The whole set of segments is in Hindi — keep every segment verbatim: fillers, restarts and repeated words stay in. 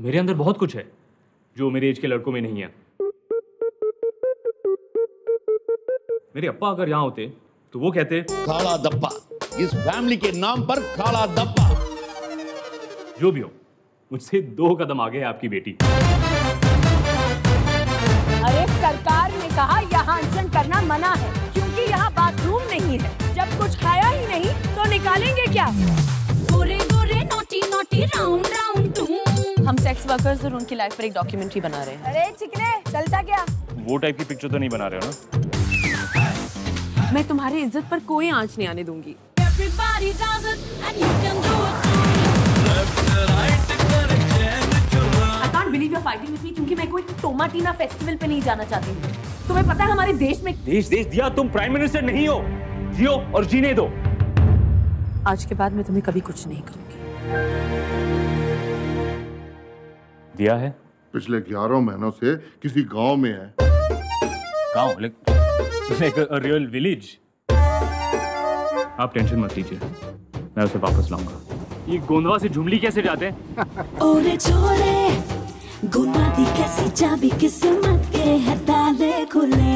मेरे अंदर बहुत कुछ है जो मेरे एज के लड़कों में नहीं है। मेरे अप्पा अगर यहाँ होते तो वो कहते काला दप्पा, इस फैमिली के नाम पर काला दप्पा। जो भी हो, मुझसे दो कदम आगे है आपकी बेटी। अरे सरकार ने कहा यहाँ अनशन करना मना है क्योंकि यहाँ बाथरूम नहीं है। जब कुछ खाया ही नहीं तो निकालेंगे क्या? गोरे गोरे naughty naughty round round two. हम सेक्स वर्कर्स और उनकी लाइफ पर एक डॉक्यूमेंट्री बना रहे हैं। अरे चिकने, चलता क्या? वो टाइप की पिक्चर तो नहीं बना रहे हो ना? मैं तुम्हारी इज्जत पर कोई आंच नहीं आने दूंगी। Everybody does it and you can do it too. I can't believe you're fighting with me क्योंकि मैं कोई टोमाटीना फेस्टिवल पे नहीं जाना चाहती हूँ। तुम्हें पता है हमारे देश में देश देश दिया, तुम प्राइम मिनिस्टर नहीं हो। जियो और जीने दो। आज के बाद मैं तुम्हें कभी कुछ नहीं करूंगी। दिया है पिछले ग्यारह महीनों से किसी गांव में है। गांव लाइक अ रियल विलेज। आप टेंशन मत लीजिए, मैं उसे वापस लाऊंगा। ये गोंदवा से झुमली कैसे जाते हैं? ओरे छोरे गुना दी कैसी चाबी किस्मत के है ताले खुले।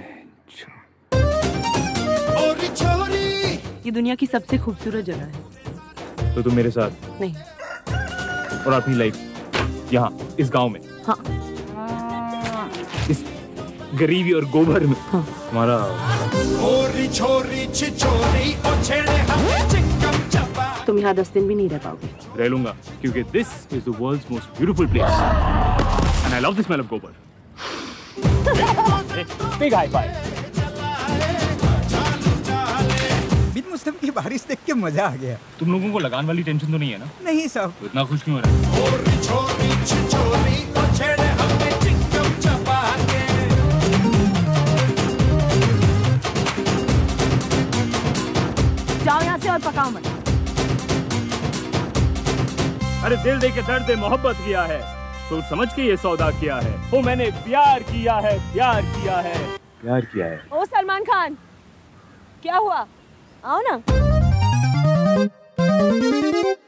ओरी छोरी, ये दुनिया की सबसे खूबसूरत जगह है। तो तुम मेरे साथ नहीं। और अपनी लाइफ यहाँ इस गांव में, हाँ। इस गरीबी और गोबर में, हाँ। हमारा ओरी छोरी छिछोरी ओ छेड़े हमें चिकम चपा। तुम यहाँ दस दिन भी नहीं रह पाओगे। रह लूंगा क्योंकि this is the world's most beautiful place and I love the smell of gobar. Big high five. बिन मौसम की बारिश देख के मजा आ गया। तुम लोगों को लगान वाली टेंशन तो नहीं है ना? नहीं साहब। तो इतना खुश क्यों हो रहा है? ओरी छोरी छिछोरी ओ छेड़े हमें चिकम चपा के। जाओ यहाँ से और पकाओ मत। अरे दिल दे के दर्द मोहब्बत किया है, सोच समझ के ये सौदा किया है। ओ मैंने प्यार किया है, प्यार किया है, प्यार किया है। ओ सलमान खान, क्या हुआ? आओ ना।